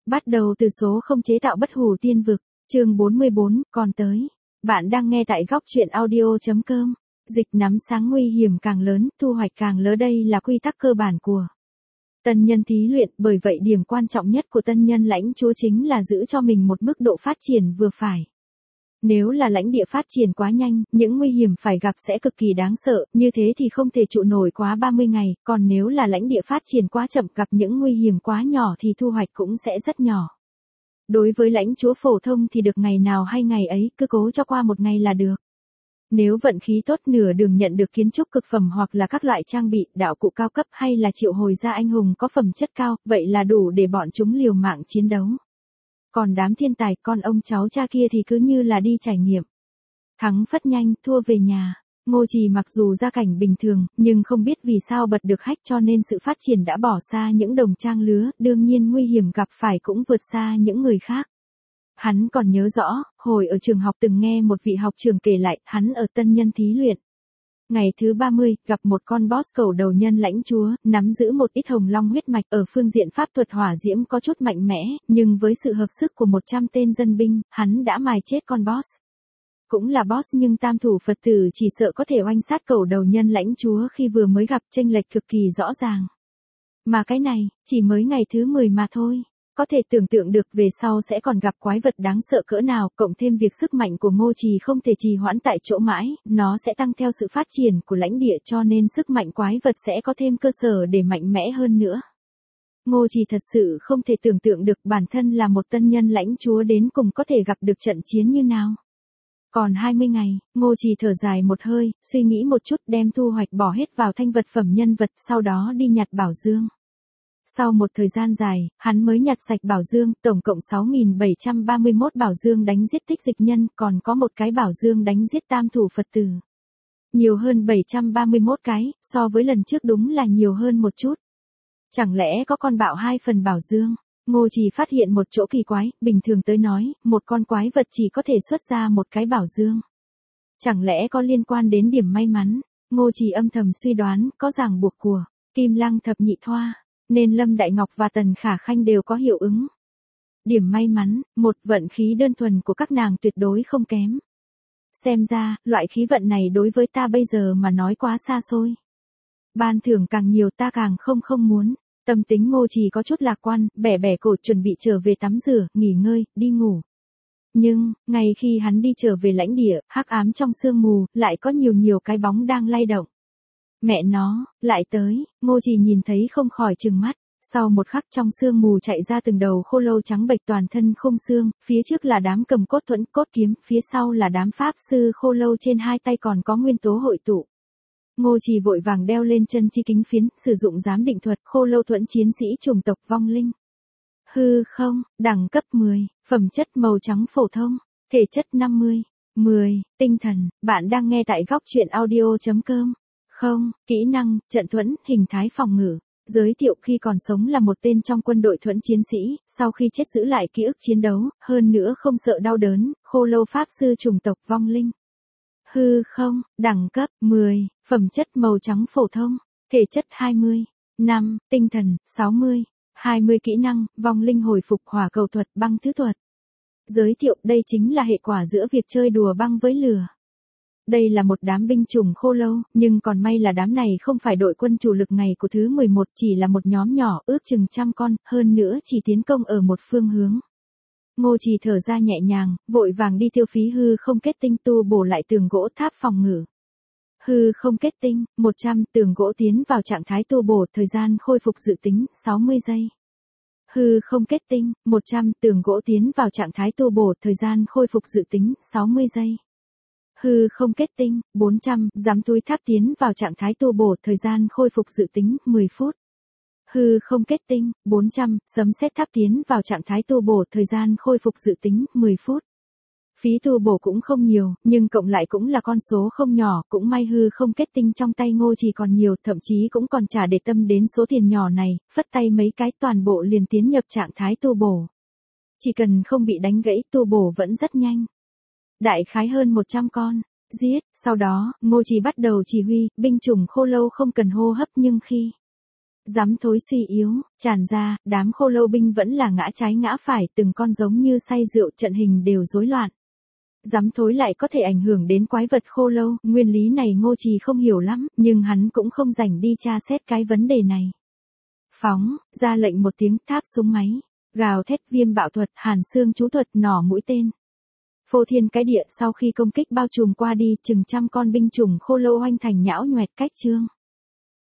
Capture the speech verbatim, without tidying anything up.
Bắt đầu từ số không chế tạo bất hủ tiên vực, chương bốn mươi bốn, còn tới. Bạn đang nghe tại góc truyện audio.com. Dịch nắm sáng nguy hiểm càng lớn, thu hoạch càng lớn, đây là quy tắc cơ bản của tân nhân thí luyện, bởi vậy điểm quan trọng nhất của tân nhân lãnh chúa chính là giữ cho mình một mức độ phát triển vừa phải. Nếu là lãnh địa phát triển quá nhanh, những nguy hiểm phải gặp sẽ cực kỳ đáng sợ, như thế thì không thể trụ nổi quá ba mươi ngày, còn nếu là lãnh địa phát triển quá chậm gặp những nguy hiểm quá nhỏ thì thu hoạch cũng sẽ rất nhỏ. Đối với lãnh chúa phổ thông thì được ngày nào hay ngày ấy, cứ cố cho qua một ngày là được. Nếu vận khí tốt nửa đường nhận được kiến trúc cực phẩm hoặc là các loại trang bị, đạo cụ cao cấp hay là triệu hồi ra anh hùng có phẩm chất cao, vậy là đủ để bọn chúng liều mạng chiến đấu. Còn đám thiên tài con ông cháu cha kia thì cứ như là đi trải nghiệm. Thắng phất nhanh, thua về nhà. Ngô Trì mặc dù gia cảnh bình thường, nhưng không biết vì sao bật được hách cho nên sự phát triển đã bỏ xa những đồng trang lứa, đương nhiên nguy hiểm gặp phải cũng vượt xa những người khác. Hắn còn nhớ rõ, hồi ở trường học từng nghe một vị học trưởng kể lại, hắn ở tân nhân thí luyện. Ngày thứ ba mươi, gặp một con boss cầu đầu nhân lãnh chúa, nắm giữ một ít hồng long huyết mạch, ở phương diện pháp thuật hỏa diễm có chút mạnh mẽ, nhưng với sự hợp sức của một trăm tên dân binh, hắn đã mài chết con boss. Cũng là boss nhưng tam thủ Phật tử chỉ sợ có thể oanh sát cầu đầu nhân lãnh chúa khi vừa mới gặp, chênh lệch cực kỳ rõ ràng. Mà cái này, chỉ mới ngày thứ mười mà thôi. Có thể tưởng tượng được về sau sẽ còn gặp quái vật đáng sợ cỡ nào, cộng thêm việc sức mạnh của Ngô Trì không thể trì hoãn tại chỗ mãi, nó sẽ tăng theo sự phát triển của lãnh địa cho nên sức mạnh quái vật sẽ có thêm cơ sở để mạnh mẽ hơn nữa. Ngô Trì thật sự không thể tưởng tượng được bản thân là một tân nhân lãnh chúa đến cùng có thể gặp được trận chiến như nào. Còn hai mươi ngày, Ngô Trì thở dài một hơi, suy nghĩ một chút đem thu hoạch bỏ hết vào thanh vật phẩm nhân vật, sau đó đi nhặt bảo dương. Sau một thời gian dài, hắn mới nhặt sạch bảo dương, tổng cộng sáu nghìn bảy trăm ba mươi mốt bảo dương đánh giết tích dịch nhân, còn có một cái bảo dương đánh giết tam thủ Phật tử. Nhiều hơn bảy trăm ba mươi mốt cái, so với lần trước đúng là nhiều hơn một chút. Chẳng lẽ có con bạo hai phần bảo dương? Ngô Trì phát hiện một chỗ kỳ quái, bình thường tới nói, một con quái vật chỉ có thể xuất ra một cái bảo dương. Chẳng lẽ có liên quan đến điểm may mắn? Ngô Trì âm thầm suy đoán, có ràng buộc của Kim Lăng thập nhị thoa, nên Lâm Đại Ngọc và Tần Khả Khanh đều có hiệu ứng. Điểm may mắn, một vận khí đơn thuần của các nàng tuyệt đối không kém. Xem ra, loại khí vận này đối với ta bây giờ mà nói quá xa xôi. Ban thưởng càng nhiều ta càng không không muốn. Tâm tính Ngô Trì có chút lạc quan, bẻ bẻ cổ chuẩn bị trở về tắm rửa, nghỉ ngơi, đi ngủ. Nhưng, ngay khi hắn đi trở về lãnh địa, hắc ám trong sương mù, lại có nhiều nhiều cái bóng đang lay động. Mẹ nó, lại tới, Ngô Trì nhìn thấy không khỏi trừng mắt. Sau một khắc trong sương mù chạy ra từng đầu khô lâu trắng bệch toàn thân không xương, phía trước là đám cầm cốt thuẫn cốt kiếm, phía sau là đám pháp sư khô lâu trên hai tay còn có nguyên tố hội tụ. Ngô Trì vội vàng đeo lên chân chi kính phiến, sử dụng giám định thuật khô lâu thuẫn chiến sĩ chủng tộc vong linh. Hư không, đẳng cấp mười, phẩm chất màu trắng phổ thông, thể chất năm mươi, mười, tinh thần, bạn đang nghe tại góc truyện audio.com. Không, kỹ năng, trận thuẫn, hình thái phòng ngự. Giới thiệu khi còn sống là một tên trong quân đội thuẫn chiến sĩ, sau khi chết giữ lại ký ức chiến đấu, hơn nữa không sợ đau đớn, khô lâu pháp sư chủng tộc vong linh. Hư không, đẳng cấp mười, phẩm chất màu trắng phổ thông, thể chất hai mươi, năm, tinh thần sáu mươi, hai mươi kỹ năng, vong linh hồi phục hỏa cầu thuật băng thứ thuật. Giới thiệu đây chính là hệ quả giữa việc chơi đùa băng với lửa. Đây là một đám binh chủng khô lâu, nhưng còn may là đám này không phải đội quân chủ lực ngày của thứ mười một, chỉ là một nhóm nhỏ ước chừng trăm con, hơn nữa chỉ tiến công ở một phương hướng. Ngô Trì thở ra nhẹ nhàng, vội vàng đi tiêu phí hư không kết tinh tu bổ lại tường gỗ tháp phòng ngự. Hư không kết tinh, một trăm, tường gỗ tiến vào trạng thái tu bổ, thời gian khôi phục dự tính, sáu mươi giây. Hư không kết tinh, một trăm, tường gỗ tiến vào trạng thái tu bổ, thời gian khôi phục dự tính, sáu mươi giây. Hư không kết tinh, bốn trăm, giám túi tháp tiến vào trạng thái tu bổ, thời gian khôi phục dự tính, mười phút. Hư không kết tinh, bốn trăm, sấm sét tháp tiến vào trạng thái tu bổ, thời gian khôi phục dự tính, mười phút. Phí tu bổ cũng không nhiều, nhưng cộng lại cũng là con số không nhỏ, cũng may hư không kết tinh trong tay Ngô Trì còn nhiều, thậm chí cũng còn chả để tâm đến số tiền nhỏ này, phất tay mấy cái toàn bộ liền tiến nhập trạng thái tu bổ. Chỉ cần không bị đánh gãy tu bổ vẫn rất nhanh. Đại khái hơn một trăm con, giết, sau đó, Ngô Trì bắt đầu chỉ huy, binh chủng khô lâu không cần hô hấp nhưng khi Dám thối suy yếu, tràn ra, đám khô lâu binh vẫn là ngã trái ngã phải, từng con giống như say rượu, trận hình đều rối loạn. Dám thối lại có thể ảnh hưởng đến quái vật khô lâu, nguyên lý này Ngô Trì không hiểu lắm, nhưng hắn cũng không rảnh đi tra xét cái vấn đề này. Phóng, ra lệnh một tiếng, tháp súng máy, gào thét, viêm bạo thuật, hàn xương chú thuật, nỏ mũi tên. Phô thiên cái địa, sau khi công kích bao trùm qua đi, chừng trăm con binh chủng khô lâu oanh thành nhão nhoẹt cách trương.